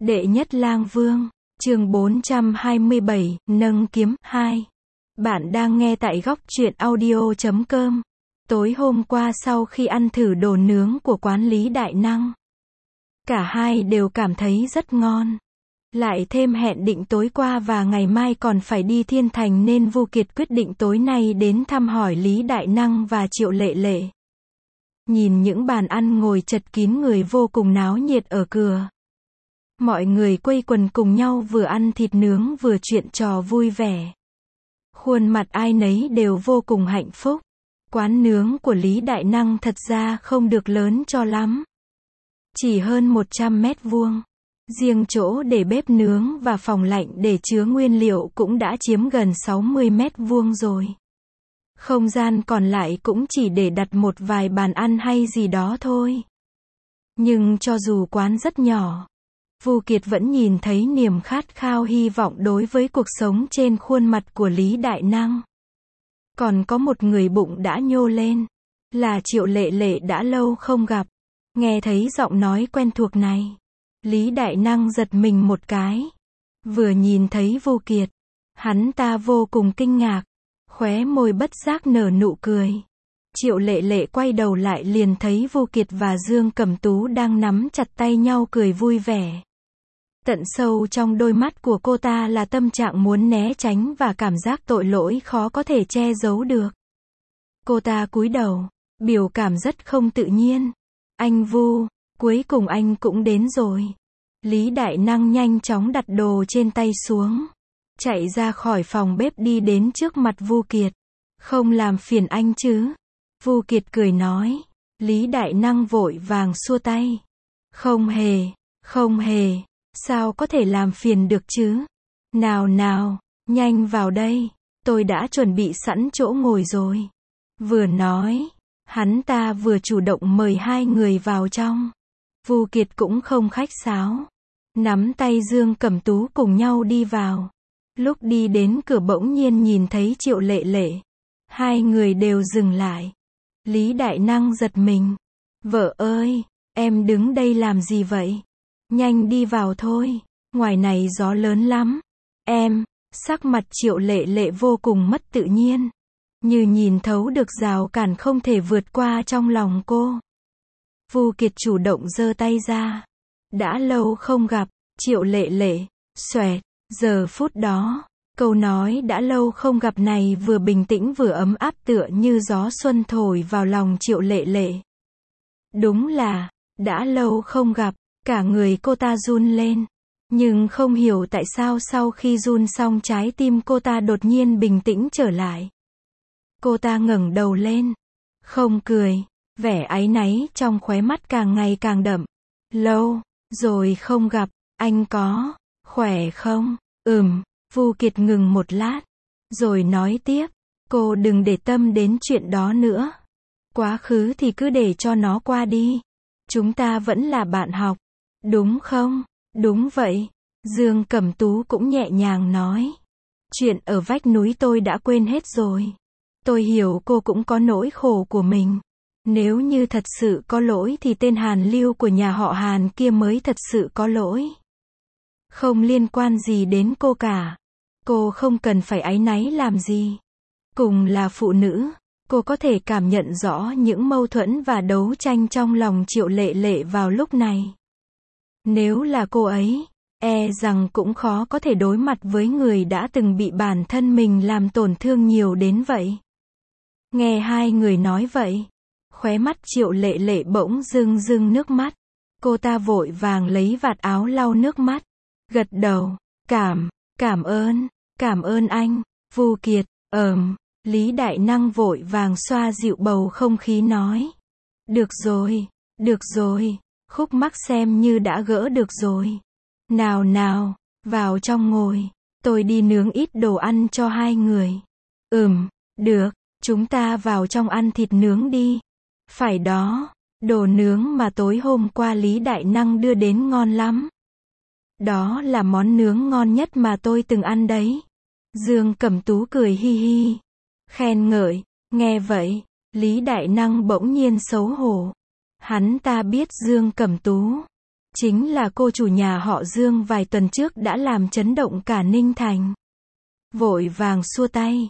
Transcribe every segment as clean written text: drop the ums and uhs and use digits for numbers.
Đệ nhất lang vương, chương 427, nâng kiếm, 2. Bạn đang nghe tại góc truyện audio.com. Tối hôm qua sau khi ăn thử đồ nướng của quán Lý Đại Năng, cả hai đều cảm thấy rất ngon. Lại thêm hẹn định tối qua và ngày mai còn phải đi Thiên Thành nên Vu Kiệt quyết định tối nay đến thăm hỏi Lý Đại Năng và Triệu Lệ Lệ. Nhìn những bàn ăn ngồi chật kín người vô cùng náo nhiệt ở cửa. Mọi người quây quần cùng nhau vừa ăn thịt nướng vừa chuyện trò vui vẻ. Khuôn mặt ai nấy đều vô cùng hạnh phúc. Quán nướng của Lý Đại Năng thật ra không được lớn cho lắm. Chỉ hơn 100 mét vuông. Riêng chỗ để bếp nướng và phòng lạnh để chứa nguyên liệu cũng đã chiếm gần 60 mét vuông rồi. Không gian còn lại cũng chỉ để đặt một vài bàn ăn hay gì đó thôi. Nhưng cho dù quán rất nhỏ, Vu Kiệt vẫn nhìn thấy niềm khát khao hy vọng đối với cuộc sống trên khuôn mặt của Lý Đại Năng. Còn có một người bụng đã nhô lên, là Triệu Lệ Lệ đã lâu không gặp. Nghe thấy giọng nói quen thuộc này, Lý Đại Năng giật mình một cái. Vừa nhìn thấy Vu Kiệt, hắn ta vô cùng kinh ngạc, khóe môi bất giác nở nụ cười. Triệu Lệ Lệ quay đầu lại liền thấy Vu Kiệt và Dương Cẩm Tú đang nắm chặt tay nhau cười vui vẻ. Tận sâu trong đôi mắt của cô ta là tâm trạng muốn né tránh và cảm giác tội lỗi khó có thể che giấu được. Cô ta cúi đầu, biểu cảm rất không tự nhiên. Anh Vu, cuối cùng anh cũng đến rồi. Lý Đại Năng nhanh chóng đặt đồ trên tay xuống, chạy ra khỏi phòng bếp đi đến trước mặt Vu Kiệt. Không làm phiền anh chứ? Vu Kiệt cười nói. Lý Đại Năng vội vàng xua tay. Không hề, không hề. Sao có thể làm phiền được chứ? Nào nào, nhanh vào đây, tôi đã chuẩn bị sẵn chỗ ngồi rồi. Vừa nói, hắn ta vừa chủ động mời hai người vào trong. Vu Kiệt cũng không khách sáo, nắm tay Dương Cẩm Tú cùng nhau đi vào. Lúc đi đến cửa bỗng nhiên nhìn thấy Triệu Lệ Lệ. Hai người đều dừng lại. Lý Đại Năng giật mình. Vợ ơi, em đứng đây làm gì vậy? Nhanh đi vào thôi, ngoài này gió lớn lắm. Em, sắc mặt Triệu Lệ Lệ vô cùng mất tự nhiên. Như nhìn thấu được rào cản không thể vượt qua trong lòng cô. Vu Kiệt chủ động giơ tay ra. Đã lâu không gặp, Triệu Lệ Lệ, xoẹt, giờ phút đó. Câu nói đã lâu không gặp này vừa bình tĩnh vừa ấm áp tựa như gió xuân thổi vào lòng Triệu Lệ Lệ. Đúng là, đã lâu không gặp. Cả người cô ta run lên. Nhưng không hiểu tại sao sau khi run xong trái tim cô ta đột nhiên bình tĩnh trở lại. Cô ta ngẩng đầu lên. Không cười. Vẻ áy náy trong khóe mắt càng ngày càng đậm. Lâu rồi không gặp. Anh có khỏe không? Vu Kiệt ngừng một lát. Rồi nói tiếp. Cô đừng để tâm đến chuyện đó nữa. Quá khứ thì cứ để cho nó qua đi. Chúng ta vẫn là bạn học. Đúng không? Đúng vậy. Dương Cẩm Tú cũng nhẹ nhàng nói. Chuyện ở vách núi tôi đã quên hết rồi. Tôi hiểu cô cũng có nỗi khổ của mình. Nếu như thật sự có lỗi thì tên Hàn Lưu của nhà họ Hàn kia mới thật sự có lỗi. Không liên quan gì đến cô cả. Cô không cần phải áy náy làm gì. Cùng là phụ nữ, cô có thể cảm nhận rõ những mâu thuẫn và đấu tranh trong lòng Triệu Lệ Lệ vào lúc này. Nếu là cô ấy, e rằng cũng khó có thể đối mặt với người đã từng bị bản thân mình làm tổn thương nhiều đến vậy. Nghe hai người nói vậy, khóe mắt Triệu Lệ Lệ bỗng rưng rưng nước mắt. Cô ta vội vàng lấy vạt áo lau nước mắt, gật đầu, cảm ơn anh, Vu Kiệt, Lý Đại Năng vội vàng xoa dịu bầu không khí nói. Được rồi. Khúc mắc xem như đã gỡ được rồi. Nào nào, vào trong ngồi. Tôi đi nướng ít đồ ăn cho hai người. Được, chúng ta vào trong ăn thịt nướng đi. Phải đó, đồ nướng mà tối hôm qua Lý Đại Năng đưa đến ngon lắm. Đó là món nướng ngon nhất mà tôi từng ăn đấy. Dương Cẩm Tú cười hi hi. Khen ngợi, nghe vậy, Lý Đại Năng bỗng nhiên xấu hổ. Hắn ta biết Dương Cẩm Tú Chính là cô chủ nhà họ Dương vài tuần trước đã làm chấn động cả Ninh Thành. Vội vàng xua tay.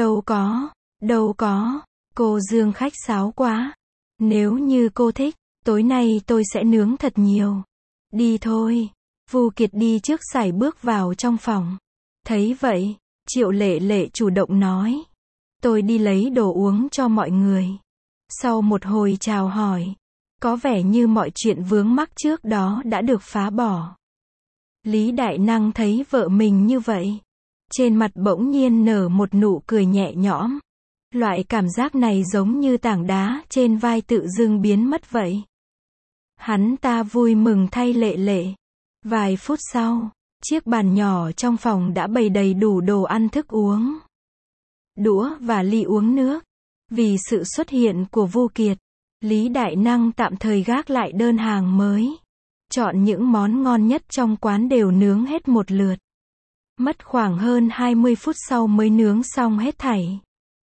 Đâu có, cô Dương khách sáo quá. Nếu như cô thích, tối nay tôi sẽ nướng thật nhiều. Đi thôi. Vu Kiệt đi trước sải bước vào trong phòng. Thấy vậy, Triệu Lệ Lệ chủ động nói. Tôi đi lấy đồ uống cho mọi người. Sau một hồi chào hỏi, có vẻ như mọi chuyện vướng mắc trước đó đã được phá bỏ. Lý Đại Năng thấy vợ mình như vậy, trên mặt bỗng nhiên nở một nụ cười nhẹ nhõm. Loại cảm giác này giống như tảng đá trên vai tự dưng biến mất vậy. Hắn ta vui mừng thay Lệ Lệ. Vài phút sau, chiếc bàn nhỏ trong phòng đã bày đầy đủ đồ ăn thức uống, đũa và ly uống nước. Vì sự xuất hiện của Vu Kiệt, Lý Đại Năng tạm thời gác lại đơn hàng mới. Chọn những món ngon nhất trong quán đều nướng hết một lượt. Mất khoảng hơn 20 phút sau mới nướng xong hết thảy.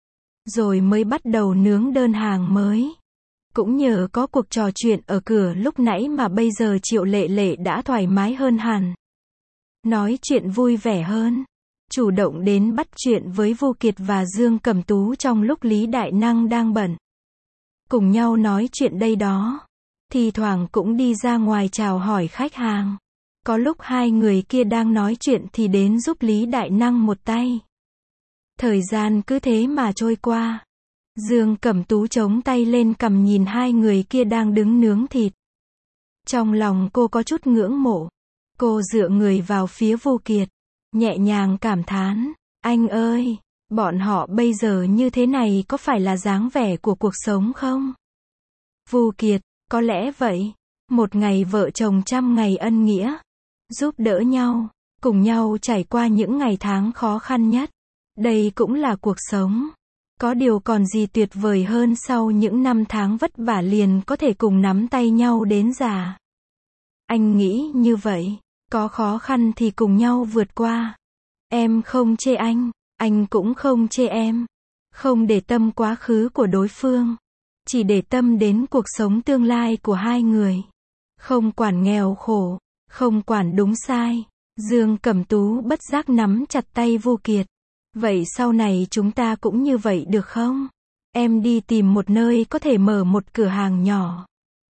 Rồi mới bắt đầu nướng đơn hàng mới. Cũng nhờ có cuộc trò chuyện ở cửa lúc nãy mà bây giờ Triệu Lệ Lệ đã thoải mái hơn hẳn. Nói chuyện vui vẻ hơn. Chủ động đến bắt chuyện với Vu Kiệt và Dương Cẩm Tú trong lúc Lý Đại Năng đang bận. Cùng nhau nói chuyện đây đó. Thì thoảng cũng đi ra ngoài chào hỏi khách hàng. Có lúc hai người kia đang nói chuyện thì đến giúp Lý Đại Năng một tay. Thời gian cứ thế mà trôi qua. Dương Cẩm Tú chống tay lên cằm nhìn hai người kia đang đứng nướng thịt. Trong lòng cô có chút ngưỡng mộ. Cô dựa người vào phía Vu Kiệt, nhẹ nhàng cảm thán. Anh ơi, bọn họ bây giờ như thế này có phải là dáng vẻ của cuộc sống không? Vu Kiệt, có lẽ vậy. Một ngày vợ chồng trăm ngày ân nghĩa. Giúp đỡ nhau, cùng nhau trải qua những ngày tháng khó khăn nhất. Đây cũng là cuộc sống. Có điều còn gì tuyệt vời hơn sau những năm tháng vất vả liền có thể cùng nắm tay nhau đến già. Anh nghĩ như vậy, có khó khăn thì cùng nhau vượt qua. Em không chê anh cũng không chê em. Không để tâm quá khứ của đối phương, chỉ để tâm đến cuộc sống tương lai của hai người. Không quản nghèo khổ, không quản đúng sai. Dương Cẩm Tú bất giác nắm chặt tay Vu Kiệt. Vậy sau này chúng ta cũng như vậy được không? Em đi tìm một nơi có thể mở một cửa hàng nhỏ.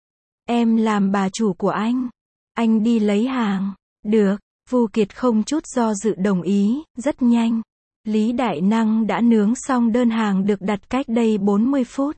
Em làm bà chủ của anh đi lấy hàng. Được, Vu Kiệt không chút do dự đồng ý, rất nhanh. Lý Đại Năng đã nướng xong đơn hàng được đặt cách đây 40 phút.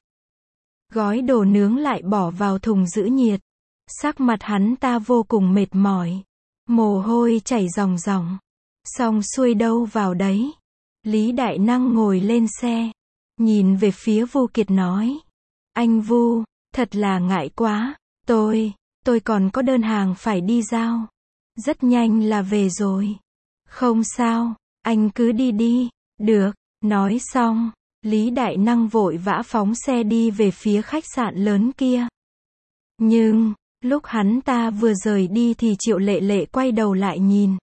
Gói đồ nướng lại bỏ vào thùng giữ nhiệt. Sắc mặt hắn ta vô cùng mệt mỏi. Mồ hôi chảy ròng ròng. Xong xuôi đâu vào đấy. Lý Đại Năng ngồi lên xe. Nhìn về phía Vu Kiệt nói. Anh Vu, thật là ngại quá. Tôi còn có đơn hàng phải đi giao. Rất nhanh là về rồi. Không sao, anh cứ đi đi. Được, nói xong, Lý Đại Năng vội vã phóng xe đi về phía khách sạn lớn kia. Nhưng, lúc hắn ta vừa rời đi thì Triệu Lệ Lệ quay đầu lại nhìn.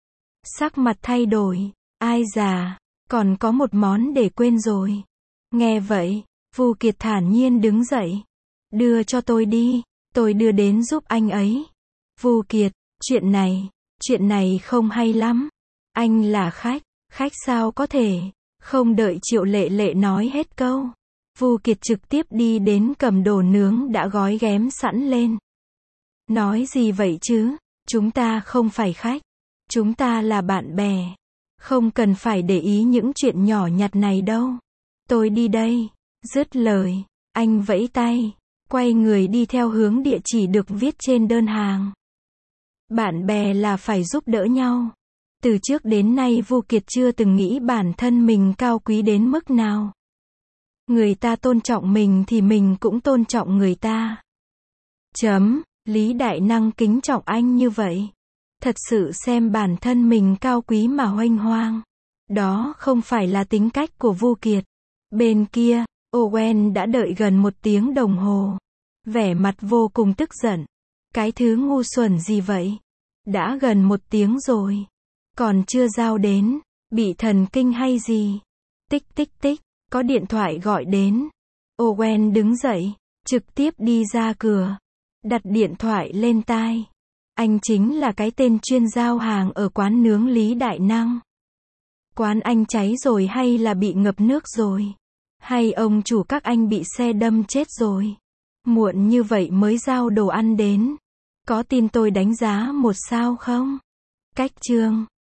Sắc mặt thay đổi. Ai già, còn có một món để quên rồi. Nghe vậy, Vu Kiệt thản nhiên đứng dậy. Đưa cho tôi đi, tôi đưa đến giúp anh ấy. Vu Kiệt, chuyện này không hay lắm. Anh là khách sao có thể. Không đợi Triệu Lệ Lệ nói hết câu, Vu Kiệt trực tiếp đi đến cầm đồ nướng đã gói ghém sẵn lên. Nói gì vậy chứ, chúng ta không phải khách. Chúng ta là bạn bè. Không cần phải để ý những chuyện nhỏ nhặt này đâu. Tôi đi đây. Dứt lời, anh vẫy tay, quay người đi theo hướng địa chỉ được viết trên đơn hàng. Bạn bè là phải giúp đỡ nhau. Từ trước đến nay Vu Kiệt chưa từng nghĩ bản thân mình cao quý đến mức nào. Người ta tôn trọng mình thì mình cũng tôn trọng người ta. Lý Đại Năng kính trọng anh như vậy. Thật sự xem bản thân mình cao quý mà huênh hoang. Đó không phải là tính cách của Vu Kiệt. Bên kia, Owen đã đợi gần 1 tiếng đồng hồ. Vẻ mặt vô cùng tức giận. Cái thứ ngu xuẩn gì vậy? Đã gần 1 tiếng rồi. Còn chưa giao đến. Bị thần kinh hay gì? Tích tích tích. Có điện thoại gọi đến. Owen đứng dậy. Trực tiếp đi ra cửa. Đặt điện thoại lên tai. Anh chính là cái tên chuyên giao hàng ở quán nướng Lý Đại Năng. Quán anh cháy rồi hay là bị ngập nước rồi? Hay ông chủ các anh bị xe đâm chết rồi? Muộn như vậy mới giao đồ ăn đến. Có tin tôi đánh giá 1 sao không? Cách chương